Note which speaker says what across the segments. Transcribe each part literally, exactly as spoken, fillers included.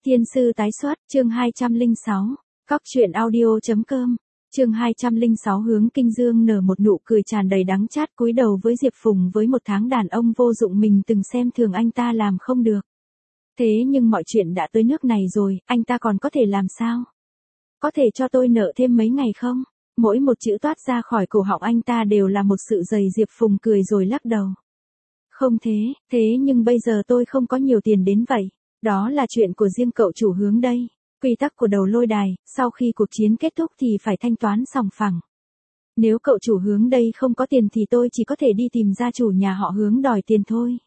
Speaker 1: Thiên sư tái xuất, chương hai trăm lẻ sáu, Cóc truyện audio.com, chương hai trăm lẻ sáu Hướng Kinh Dương nở một nụ cười tràn đầy đắng chát cúi đầu với Diệp Phùng với một tháng đàn ông vô dụng mình từng xem thường anh ta làm không được. Thế nhưng mọi chuyện đã tới nước này rồi, anh ta còn có thể làm sao? Có thể cho tôi nợ thêm mấy ngày không? Mỗi một chữ toát ra khỏi cổ họng anh ta đều là một sự dày. Diệp Phùng cười rồi lắc đầu. Không thế, thế nhưng bây giờ tôi không có nhiều tiền đến vậy. Đó là chuyện của riêng cậu chủ Hướng đây. Quy tắc của đầu lôi đài, sau khi cuộc chiến kết thúc thì phải thanh toán sòng phẳng. Nếu cậu chủ Hướng đây không có tiền thì tôi chỉ có thể đi tìm gia chủ nhà họ Hướng đòi tiền thôi.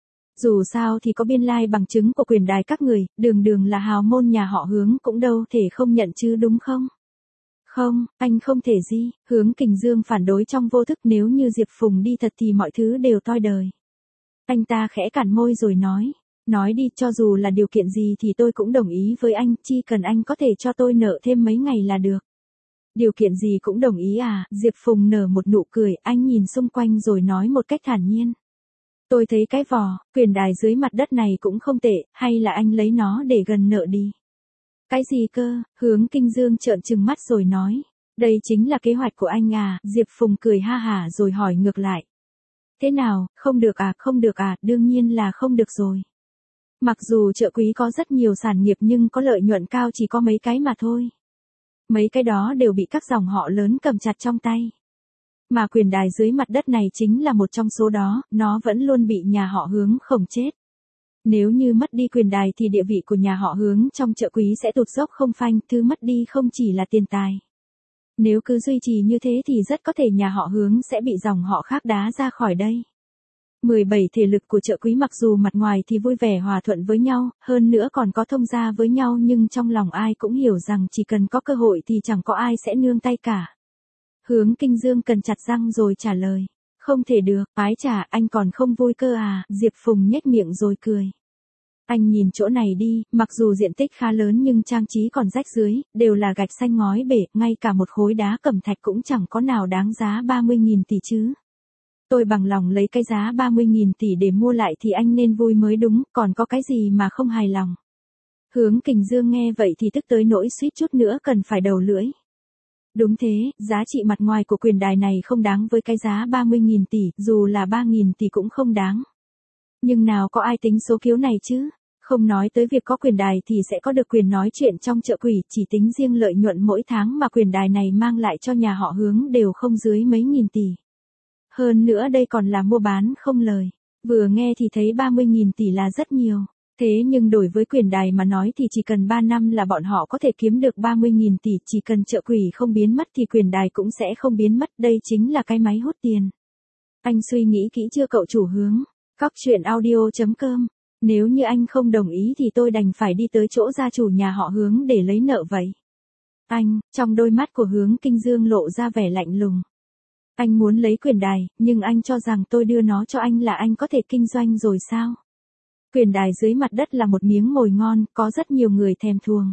Speaker 1: Dù sao thì có biên lai bằng chứng của quyền đài các người, đường đường là hào môn nhà họ Hướng cũng đâu thể không nhận chứ đúng không? Không, anh không thể gì. Hướng Kình Dương phản đối trong vô thức. Nếu như Diệp Phùng đi thật thì mọi thứ đều toi đời. Anh ta khẽ cản môi rồi nói. Nói đi, cho dù là điều kiện gì thì tôi cũng đồng ý với anh, chỉ cần anh có thể cho tôi nợ thêm mấy ngày là được. Điều kiện gì cũng đồng ý à? Diệp Phùng nở một nụ cười, anh nhìn xung quanh rồi nói một cách thản nhiên. Tôi thấy cái vò, quyền đài dưới mặt đất này cũng không tệ, hay là anh lấy nó để gần nợ đi. Cái gì cơ? Hướng Kinh Dương trợn trừng mắt rồi nói. Đây chính là kế hoạch của anh à? Diệp Phùng cười ha hả rồi hỏi ngược lại. Thế nào, không được à? Không được à? Đương nhiên là không được rồi. Mặc dù Chợ Quý có rất nhiều sản nghiệp nhưng có lợi nhuận cao chỉ có mấy cái mà thôi. Mấy cái đó đều bị các dòng họ lớn cầm chặt trong tay. Mà quyền đài dưới mặt đất này chính là một trong số đó, nó vẫn luôn bị nhà họ Hướng khổng chết. Nếu như mất đi quyền đài thì địa vị của nhà họ Hướng trong Chợ Quý sẽ tụt dốc không phanh, thứ mất đi không chỉ là tiền tài. Nếu cứ duy trì như thế thì rất có thể nhà họ Hướng sẽ bị dòng họ khác đá ra khỏi đây. mười bảy thể lực của Chợ Quý mặc dù mặt ngoài thì vui vẻ hòa thuận với nhau, hơn nữa còn có thông gia với nhau nhưng trong lòng ai cũng hiểu rằng chỉ cần có cơ hội thì chẳng có ai sẽ nương tay cả. Hướng Kinh Dương cần chặt răng rồi trả lời. Không thể được, ái chà, anh còn không vui cơ à? Diệp Phùng nhếch miệng rồi cười. Anh nhìn chỗ này đi, mặc dù diện tích khá lớn nhưng trang trí còn rách dưới, đều là gạch xanh ngói bể, ngay cả một khối đá cẩm thạch cũng chẳng có nào đáng giá ba mươi nghìn tỷ chứ. Tôi bằng lòng lấy cái giá ba mươi nghìn tỷ để mua lại thì anh nên vui mới đúng, còn có cái gì mà không hài lòng. Hướng Kình Dương nghe vậy thì tức tới nỗi suýt chút nữa cần phải đầu lưỡi. Đúng thế, giá trị mặt ngoài của quyền đài này không đáng với cái giá ba mươi nghìn tỷ, dù là ba nghìn tỷ cũng không đáng. Nhưng nào có ai tính số kiếu này chứ? Không nói tới việc có quyền đài thì sẽ có được quyền nói chuyện trong Chợ Quỷ, chỉ tính riêng lợi nhuận mỗi tháng mà quyền đài này mang lại cho nhà họ Hướng đều không dưới mấy nghìn tỷ. Hơn nữa đây còn là mua bán không lời. Vừa nghe thì thấy ba mươi nghìn tỷ là rất nhiều. Thế nhưng đổi với quyền đài mà nói thì chỉ cần ba năm là bọn họ có thể kiếm được ba mươi nghìn tỷ. Chỉ cần Chợ Quỷ không biến mất thì quyền đài cũng sẽ không biến mất. Đây chính là cái máy hút tiền. Anh suy nghĩ kỹ chưa cậu chủ Hướng? Cóc truyện audio.com. Nếu như anh không đồng ý thì tôi đành phải đi tới chỗ gia chủ nhà họ Hướng để lấy nợ vậy. Anh, trong đôi mắt của Hướng Kinh Dương lộ ra vẻ lạnh lùng. Anh muốn lấy quyền đài, nhưng anh cho rằng tôi đưa nó cho anh là anh có thể kinh doanh rồi sao? Quyền đài dưới mặt đất là một miếng mồi ngon, có rất nhiều người thèm thuồng.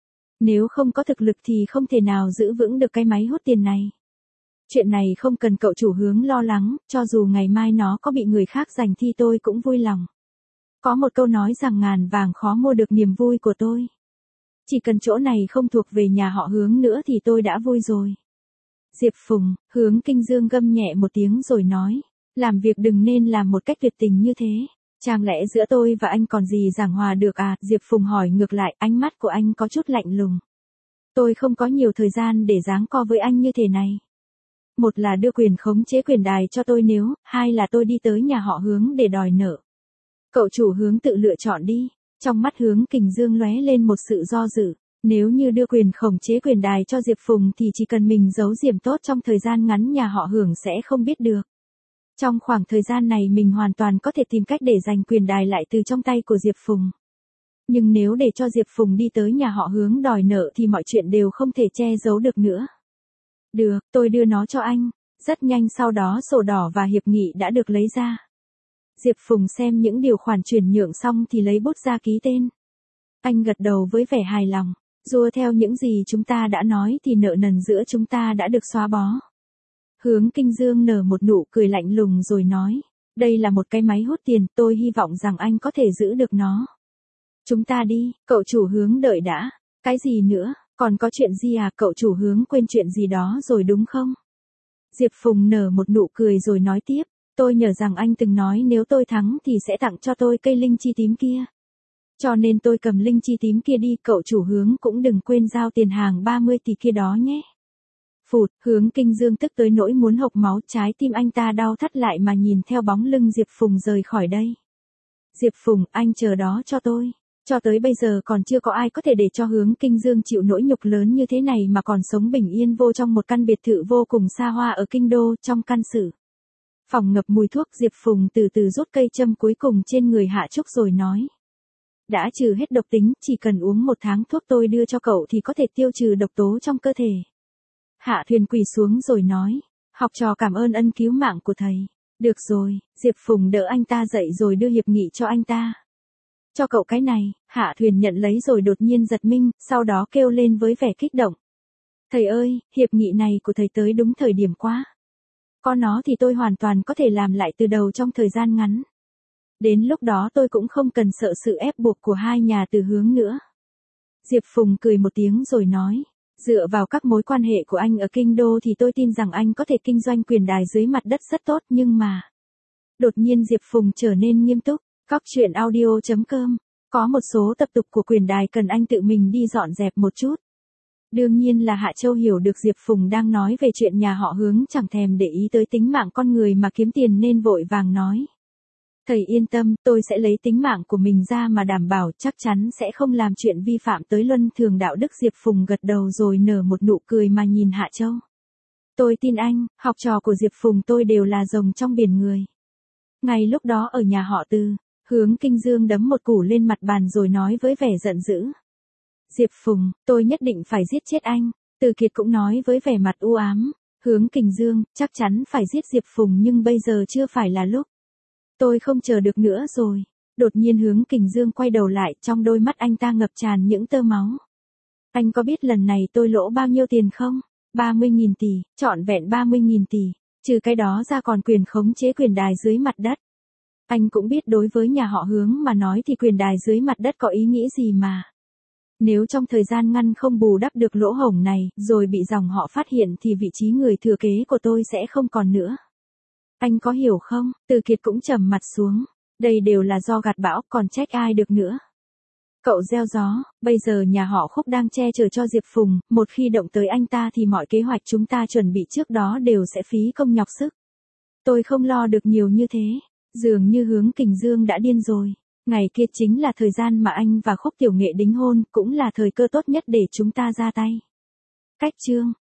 Speaker 1: Nếu không có thực lực thì không thể nào giữ vững được cái máy hút tiền này. Chuyện này không cần cậu chủ Hướng lo lắng, cho dù ngày mai nó có bị người khác giành thì tôi cũng vui lòng. Có một câu nói rằng ngàn vàng khó mua được niềm vui của tôi. Chỉ cần chỗ này không thuộc về nhà họ Hướng nữa thì tôi đã vui rồi. Diệp Phùng, Hướng Kinh Dương gầm nhẹ một tiếng rồi nói. Làm việc đừng nên làm một cách tuyệt tình như thế. Chẳng lẽ giữa tôi và anh còn gì giảng hòa được à? Diệp Phùng hỏi ngược lại, ánh mắt của anh có chút lạnh lùng. Tôi không có nhiều thời gian để giằng co với anh như thế này. Một là đưa quyền khống chế quyền đài cho tôi nếu, hai là tôi đi tới nhà họ Hướng để đòi nợ. Cậu chủ Hướng tự lựa chọn đi. Trong mắt Hướng Kình Dương lóe lên một sự do dự. Nếu như đưa quyền khống chế quyền đài cho Diệp Phùng thì chỉ cần mình giấu diếm tốt trong thời gian ngắn nhà họ Hướng sẽ không biết được. Trong khoảng thời gian này mình hoàn toàn có thể tìm cách để giành quyền đài lại từ trong tay của Diệp Phùng. Nhưng nếu để cho Diệp Phùng đi tới nhà họ Hướng đòi nợ thì mọi chuyện đều không thể che giấu được nữa. Được, tôi đưa nó cho anh. Rất nhanh sau đó sổ đỏ và hiệp nghị đã được lấy ra. Diệp Phùng xem những điều khoản chuyển nhượng xong thì lấy bút ra ký tên. Anh gật đầu với vẻ hài lòng. Dùa theo những gì chúng ta đã nói thì nợ nần giữa chúng ta đã được xóa bó. Hướng Kinh Dương nở một nụ cười lạnh lùng rồi nói. Đây là một cái máy hút tiền, tôi hy vọng rằng anh có thể giữ được nó. Chúng ta đi, cậu chủ hướng đợi đã. Cái gì nữa, còn có chuyện gì à, cậu chủ hướng quên chuyện gì đó rồi đúng không? Diệp Phùng nở một nụ cười rồi nói tiếp, tôi nhớ rằng anh từng nói nếu tôi thắng thì sẽ tặng cho tôi cây linh chi tím kia. Cho nên tôi cầm linh chi tím kia đi, cậu chủ hướng cũng đừng quên giao tiền hàng ba mươi tỷ kia đó nhé. Phụt, Hướng Kinh Dương tức tới nỗi muốn hộc máu, trái tim anh ta đau thắt lại mà nhìn theo bóng lưng Diệp Phùng rời khỏi đây. Diệp Phùng, anh chờ đó cho tôi. Cho tới bây giờ còn chưa có ai có thể để cho Hướng Kinh Dương chịu nỗi nhục lớn như thế này mà còn sống bình yên vô trong một căn biệt thự vô cùng xa hoa ở kinh đô. Trong căn sử phòng ngập mùi thuốc, Diệp Phùng từ từ rút cây châm cuối cùng trên người Hạ Trúc rồi nói. Đã trừ hết độc tính, chỉ cần uống một tháng thuốc tôi đưa cho cậu thì có thể tiêu trừ độc tố trong cơ thể. Hạ Thuyền quỳ xuống rồi nói, học trò cảm ơn ân cứu mạng của thầy. Được rồi, Diệp Phùng đỡ anh ta dậy rồi đưa hiệp nghị cho anh ta. Cho cậu cái này, Hạ Thuyền nhận lấy rồi đột nhiên giật mình, sau đó kêu lên với vẻ kích động. Thầy ơi, hiệp nghị này của thầy tới đúng thời điểm quá. Có nó thì tôi hoàn toàn có thể làm lại từ đầu trong thời gian ngắn. Đến lúc đó tôi cũng không cần sợ sự ép buộc của hai nhà từ hướng nữa. Diệp Phùng cười một tiếng rồi nói, dựa vào các mối quan hệ của anh ở kinh đô thì tôi tin rằng anh có thể kinh doanh quyền đài dưới mặt đất rất tốt, nhưng mà... Đột nhiên Diệp Phùng trở nên nghiêm túc. Cóc truyện audio chấm com. Có một số tập tục của quyền đài cần anh tự mình đi dọn dẹp một chút. Đương nhiên là Hạ Châu hiểu được Diệp Phùng đang nói về chuyện nhà họ Hướng, chẳng thèm để ý tới tính mạng con người mà kiếm tiền nên vội vàng nói. Thầy yên tâm, tôi sẽ lấy tính mạng của mình ra mà đảm bảo chắc chắn sẽ không làm chuyện vi phạm tới luân thường đạo đức. Diệp Phùng gật đầu rồi nở một nụ cười mà nhìn Hạ Châu. Tôi tin anh, học trò của Diệp Phùng tôi đều là rồng trong biển người. Ngay lúc đó ở nhà họ Từ, Hướng Kinh Dương đấm một củ lên mặt bàn rồi nói với vẻ giận dữ. Diệp Phùng, tôi nhất định phải giết chết anh. Từ Kiệt cũng nói với vẻ mặt u ám. Hướng Kinh Dương, chắc chắn phải giết Diệp Phùng nhưng bây giờ chưa phải là lúc. Tôi không chờ được nữa rồi. Đột nhiên Hướng Kinh Dương quay đầu lại, trong đôi mắt anh ta ngập tràn những tơ máu. Anh có biết lần này tôi lỗ bao nhiêu tiền không? ba mươi nghìn tỷ, trọn vẹn ba mươi nghìn tỷ. Trừ cái đó ra còn quyền khống chế quyền đài dưới mặt đất. Anh cũng biết đối với nhà họ Hướng mà nói thì quyền đài dưới mặt đất có ý nghĩa gì mà. Nếu trong thời gian ngắn không bù đắp được lỗ hổng này, rồi bị dòng họ phát hiện thì vị trí người thừa kế của tôi sẽ không còn nữa. Anh có hiểu không? Từ Kiệt cũng trầm mặt xuống. Đây đều là do gặt bão, còn trách ai được nữa. Cậu gieo gió, bây giờ nhà họ Khúc đang che chở cho Diệp Phùng, một khi động tới anh ta thì mọi kế hoạch chúng ta chuẩn bị trước đó đều sẽ phí công nhọc sức. Tôi không lo được nhiều như thế. Dường như Hướng Kinh Dương đã điên rồi. Ngày kia chính là thời gian mà anh và Khúc Tiểu Nghệ đính hôn, cũng là thời cơ tốt nhất để chúng ta ra tay. Cách chương